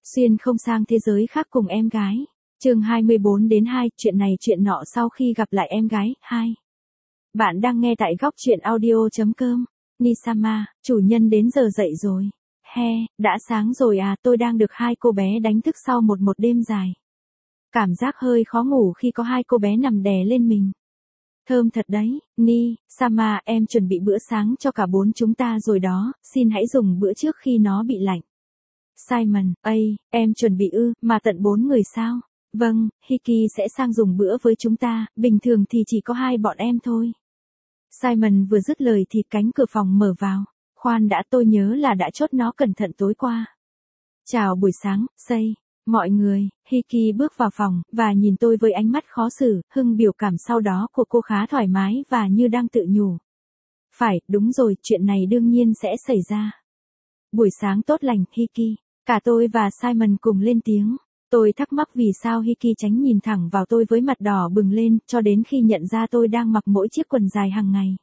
Xuyên không sang thế giới khác cùng em gái. Chương 24-2, chuyện này chuyện nọ sau khi gặp lại em gái. 2. Bạn đang nghe tại góc truyện audio.com. Nisama, chủ nhân đến giờ dậy rồi. He, đã sáng rồi à, tôi đang được hai cô bé đánh thức sau một đêm dài. Cảm giác hơi khó ngủ khi có hai cô bé nằm đè lên mình. Thơm thật đấy, Sama, em chuẩn bị bữa sáng cho cả bốn chúng ta rồi đó, xin hãy dùng bữa trước khi nó bị lạnh. Simon, em chuẩn bị mà tận 4 người sao? Vâng, Hiki sẽ sang dùng bữa với chúng ta, bình thường thì chỉ có hai bọn em thôi. Simon vừa dứt lời thì cánh cửa phòng mở vào. Khoan đã, tôi nhớ là đã chốt nó cẩn thận tối qua. Chào buổi sáng, mọi người. Hiki bước vào phòng, và nhìn tôi với ánh mắt khó xử, biểu cảm sau đó của cô khá thoải mái và như đang tự nhủ. Phải, đúng rồi, chuyện này đương nhiên sẽ xảy ra. Buổi sáng tốt lành, Hiki. Cả tôi và Simon cùng lên tiếng. Tôi thắc mắc vì sao Hiki tránh nhìn thẳng vào tôi với mặt đỏ bừng lên, cho đến khi nhận ra tôi đang mặc mỗi chiếc quần dài hàng ngày.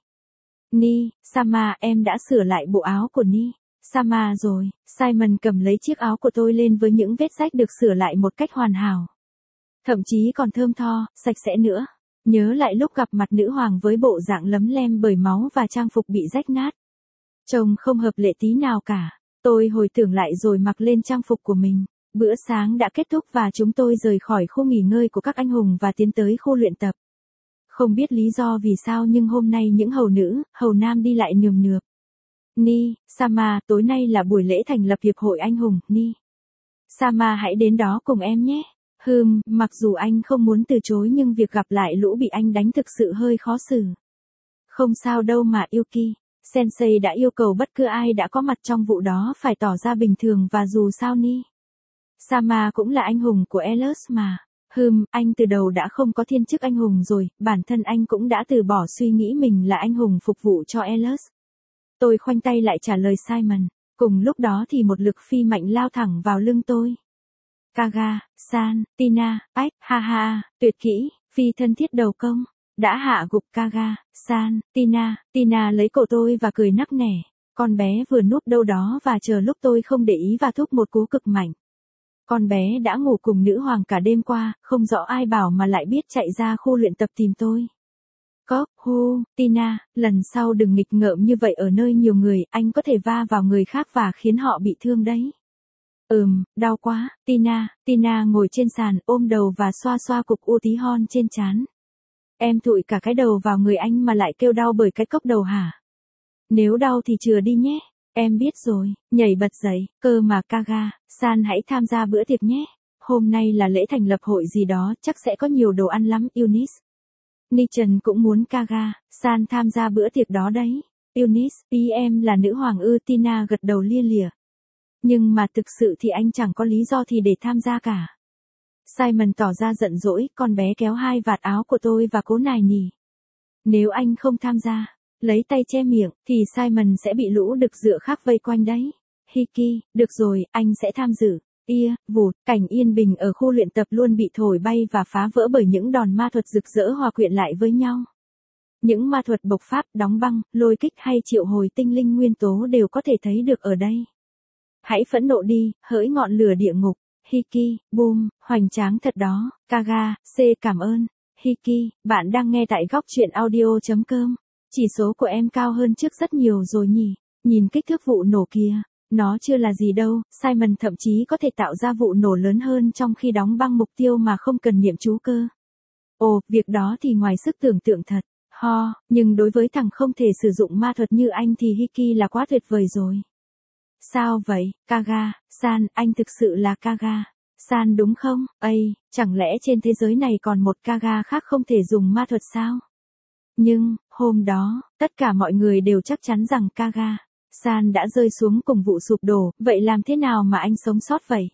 Sama, em đã sửa lại bộ áo của Sama rồi. Simon cầm lấy chiếc áo của tôi lên với những vết rách được sửa lại một cách hoàn hảo. Thậm chí còn thơm tho, sạch sẽ nữa. Nhớ lại lúc gặp mặt nữ hoàng với bộ dạng lấm lem bởi máu và trang phục bị rách nát. Trông không hợp lệ tí nào cả. Tôi hồi tưởng lại rồi mặc lên trang phục của mình. Bữa sáng đã kết thúc và chúng tôi rời khỏi khu nghỉ ngơi của các anh hùng và tiến tới khu luyện tập. Không biết lý do vì sao nhưng hôm nay những hầu nữ, hầu nam đi lại nườm nượp. Sama, tối nay là buổi lễ thành lập hiệp hội anh hùng, Sama hãy đến đó cùng em nhé. Mặc dù anh không muốn từ chối nhưng việc gặp lại lũ bị anh đánh thực sự hơi khó xử. Không sao đâu mà Yuki. Sensei đã yêu cầu bất cứ ai đã có mặt trong vụ đó phải tỏ ra bình thường và dù sao Sama cũng là anh hùng của Ehlers mà. Anh từ đầu đã không có thiên chức anh hùng rồi, bản thân anh cũng đã từ bỏ suy nghĩ mình là anh hùng phục vụ cho Ehlers. Tôi khoanh tay lại trả lời Simon. Cùng lúc đó thì một lực phi mạnh lao thẳng vào lưng tôi. Kaga-san, Tina, ha, tuyệt kỹ, phi thân thiết đầu công. Đã hạ gục Kaga-san, Tina lấy cổ tôi và cười nắc nẻ. Con bé vừa núp đâu đó và chờ lúc tôi không để ý và thúc một cú cực mạnh. Con bé đã ngủ cùng nữ hoàng cả đêm qua, không rõ ai bảo mà lại biết chạy ra khu luyện tập tìm tôi. Tina, lần sau đừng nghịch ngợm như vậy ở nơi nhiều người, anh có thể va vào người khác và khiến họ bị thương đấy. Đau quá, Tina ngồi trên sàn ôm đầu và xoa xoa cục u tí hon trên trán. Em thụi cả cái đầu vào người anh mà lại kêu đau bởi cái cốc đầu hả? Nếu đau thì chừa đi nhé. Em biết rồi, nhảy bật dậy, cơ mà Kaga-san hãy tham gia bữa tiệc nhé. Hôm nay là lễ thành lập hội gì đó, chắc sẽ có nhiều đồ ăn lắm, Eunice. Nichen cũng muốn Kaga-san tham gia bữa tiệc đó đấy. Eunice, ý em là nữ hoàng ư? Tina gật đầu lia lịa. Nhưng mà thực sự thì anh chẳng có lý do thì để tham gia cả. Simon tỏ ra giận dỗi, con bé kéo hai vạt áo của tôi và cố nài nỉ. Nếu anh không tham gia, lấy tay che miệng, thì Simon sẽ bị lũ đực dựa khác vây quanh đấy. Hiki, được rồi, anh sẽ tham dự. Vụt, cảnh yên bình ở khu luyện tập luôn bị thổi bay và phá vỡ bởi những đòn ma thuật rực rỡ hòa quyện lại với nhau. Những ma thuật bộc phát, đóng băng, lôi kích hay triệu hồi tinh linh nguyên tố đều có thể thấy được ở đây. Hãy phẫn nộ đi, hỡi ngọn lửa địa ngục. Hiki, boom, hoành tráng thật đó. Cảm ơn. Hiki, bạn đang nghe tại góc truyện audio.com. Chỉ số của em cao hơn trước rất nhiều rồi nhỉ. Nhìn kích thước vụ nổ kia. Nó chưa là gì đâu, Simon thậm chí có thể tạo ra vụ nổ lớn hơn trong khi đóng băng mục tiêu mà không cần niệm chú cơ. Việc đó thì ngoài sức tưởng tượng thật. Nhưng đối với thằng không thể sử dụng ma thuật như anh thì Hiki là quá tuyệt vời rồi. Sao vậy, Kaga-san, anh thực sự là Kaga-san đúng không? Chẳng lẽ trên thế giới này còn một Kaga khác không thể dùng ma thuật sao? Nhưng, hôm đó, tất cả mọi người đều chắc chắn rằng Kaga-san đã rơi xuống cùng vụ sụp đổ, vậy làm thế nào mà anh sống sót vậy?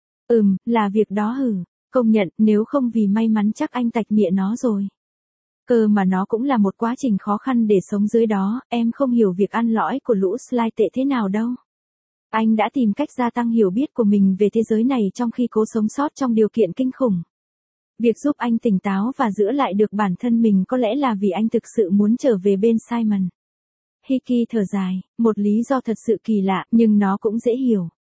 Là việc đó công nhận, nếu không vì may mắn chắc anh tạch mịa nó rồi. Cơ mà nó cũng là một quá trình khó khăn để sống dưới đó, em không hiểu việc ăn lõi của lũ Sly tệ thế nào đâu. Anh đã tìm cách gia tăng hiểu biết của mình về thế giới này trong khi cố sống sót trong điều kiện kinh khủng. Việc giúp anh tỉnh táo và giữ lại được bản thân mình có lẽ là vì anh thực sự muốn trở về bên Simon. Hiki thở dài, một lý do thật sự kỳ lạ, nhưng nó cũng dễ hiểu.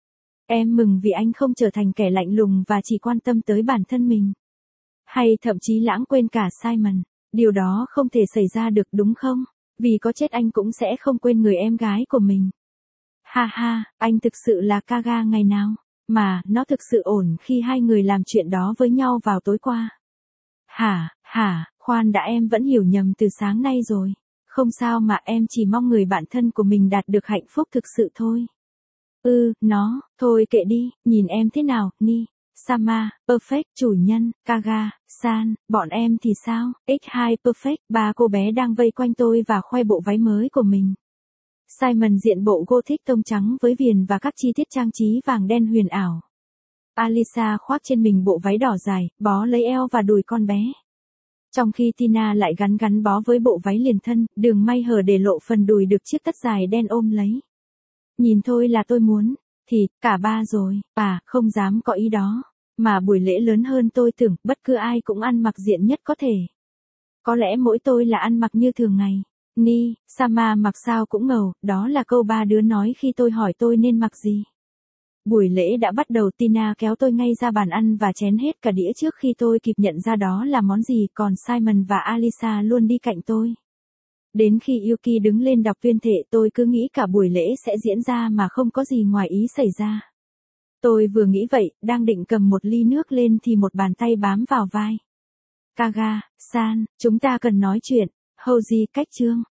Em mừng vì anh không trở thành kẻ lạnh lùng và chỉ quan tâm tới bản thân mình. Hay thậm chí lãng quên cả Simon. Điều đó không thể xảy ra được đúng không? Vì có chết anh cũng sẽ không quên người em gái của mình. Ha ha, anh thực sự là Kaga ngày nào? Mà, nó thực sự ổn khi hai người làm chuyện đó với nhau vào tối qua. Hả, khoan đã, em vẫn hiểu nhầm từ sáng nay rồi. Không sao mà, em chỉ mong người bạn thân của mình đạt được hạnh phúc thực sự thôi. Thôi kệ đi, nhìn em thế nào, Ni. Sama, Perfect, chủ nhân, Kaga, San, bọn em thì sao? X2 Perfect, ba cô bé đang vây quanh tôi và khoe bộ váy mới của mình. Simon diện bộ gothic tông trắng với viền và các chi tiết trang trí vàng đen huyền ảo. Alisa khoác trên mình bộ váy đỏ dài, bó lấy eo và đùi con bé. Trong khi Tina lại gắn bó với bộ váy liền thân, đường may hở để lộ phần đùi được chiếc tất dài đen ôm lấy. Nhìn thôi là tôi muốn, thì, cả ba rồi, không dám có ý đó. Mà buổi lễ lớn hơn tôi tưởng, bất cứ ai cũng ăn mặc diện nhất có thể. Có lẽ mỗi tôi là ăn mặc như thường ngày. Ni, Sama mặc sao cũng ngầu, đó là câu ba đứa nói khi tôi hỏi tôi nên mặc gì. Buổi lễ đã bắt đầu, Tina kéo tôi ngay ra bàn ăn và chén hết cả đĩa trước khi tôi kịp nhận ra đó là món gì, còn Simon và Alisa luôn đi cạnh tôi. Đến khi Yuki đứng lên đọc tuyên thệ, tôi cứ nghĩ cả buổi lễ sẽ diễn ra mà không có gì ngoài ý xảy ra. Tôi vừa nghĩ vậy, đang định cầm một ly nước lên thì một bàn tay bám vào vai. Kaga, San, chúng ta cần nói chuyện. Hoji cách chương.